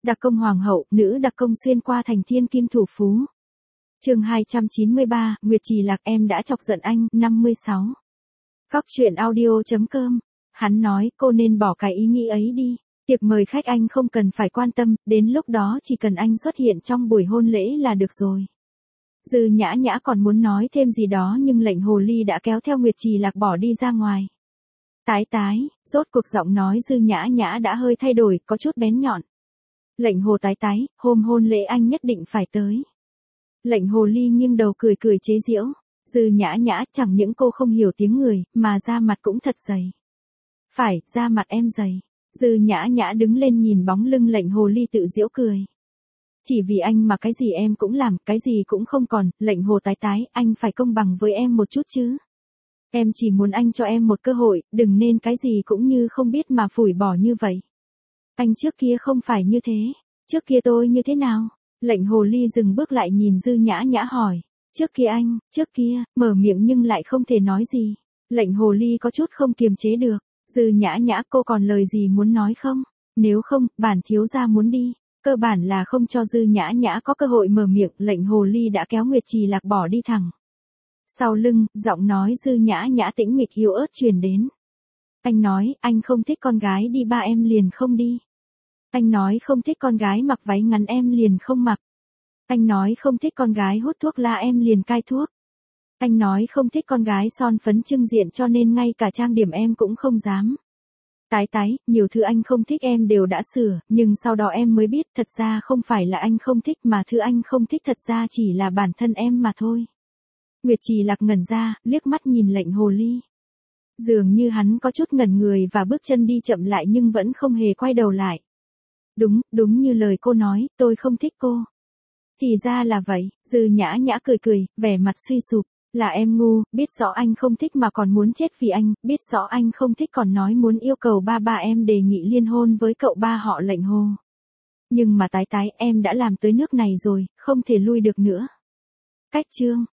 Đặc công hoàng hậu, nữ đặc công xuyên qua thành thiên kim thủ phú. Chương 293, Nguyệt Trì Lạc em đã chọc giận anh, 56. Cóc truyện audio.com. Hắn nói, cô nên bỏ cái ý nghĩ ấy đi. Tiệc mời khách anh không cần phải quan tâm, đến lúc đó chỉ cần anh xuất hiện trong buổi hôn lễ là được rồi. Dư Nhã Nhã còn muốn nói thêm gì đó nhưng lệnh hồ ly đã kéo theo Nguyệt Trì Lạc bỏ đi ra ngoài. Tái tái, rốt cuộc giọng nói Dư Nhã Nhã đã hơi thay đổi, có chút bén nhọn. Lệnh hồ tái tái, hôm hôn lễ anh nhất định phải tới. Lệnh hồ ly nghiêng đầu cười cười chế giễu. Dư Nhã Nhã, chẳng những cô không hiểu tiếng người, mà da mặt cũng thật dày. Phải, da mặt em dày. Dư Nhã Nhã đứng lên nhìn bóng lưng lệnh hồ ly tự giễu cười. Chỉ vì anh mà cái gì em cũng làm, cái gì cũng không còn, lệnh hồ tái tái, anh phải công bằng với em một chút chứ. Em chỉ muốn anh cho em một cơ hội, đừng nên cái gì cũng như không biết mà phủi bỏ như vậy. Anh trước kia không phải như thế, trước kia tôi như thế nào? Lệnh hồ ly dừng bước lại nhìn Dư Nhã Nhã hỏi. Trước kia, mở miệng nhưng lại không thể nói gì. Lệnh hồ ly có chút không kiềm chế được. Dư Nhã Nhã, cô còn lời gì muốn nói không? Nếu không, bản thiếu gia muốn đi. Cơ bản là không cho Dư Nhã Nhã có cơ hội mở miệng, lệnh hồ ly đã kéo Nguyệt Trì Lạc bỏ đi thẳng. Sau lưng, giọng nói Dư Nhã Nhã tĩnh mịch yếu ớt truyền đến. Anh nói, anh không thích con gái đi ba em liền không đi. Anh nói không thích con gái mặc váy ngắn em liền không mặc. Anh nói không thích con gái hút thuốc lá em liền cai thuốc. Anh nói không thích con gái son phấn trưng diện cho nên ngay cả trang điểm em cũng không dám. Tái tái, nhiều thứ anh không thích em đều đã sửa, nhưng sau đó em mới biết thật ra không phải là anh không thích mà thứ anh không thích thật ra chỉ là bản thân em mà thôi. Nguyệt Trì Lạc ngẩn ra, liếc mắt nhìn lệnh hồ ly. Dường như hắn có chút ngẩn người và bước chân đi chậm lại nhưng vẫn không hề quay đầu lại. Đúng như lời cô nói, tôi không thích cô. Thì ra là vậy, Dư Nhã Nhã cười cười, vẻ mặt suy sụp. Là em ngu, biết rõ anh không thích mà còn muốn chết vì anh, biết rõ anh không thích còn nói muốn yêu cầu ba em đề nghị liên hôn với cậu ba họ lệnh hồ. Nhưng mà tái tái, em đã làm tới nước này rồi, không thể lui được nữa. Cách chương.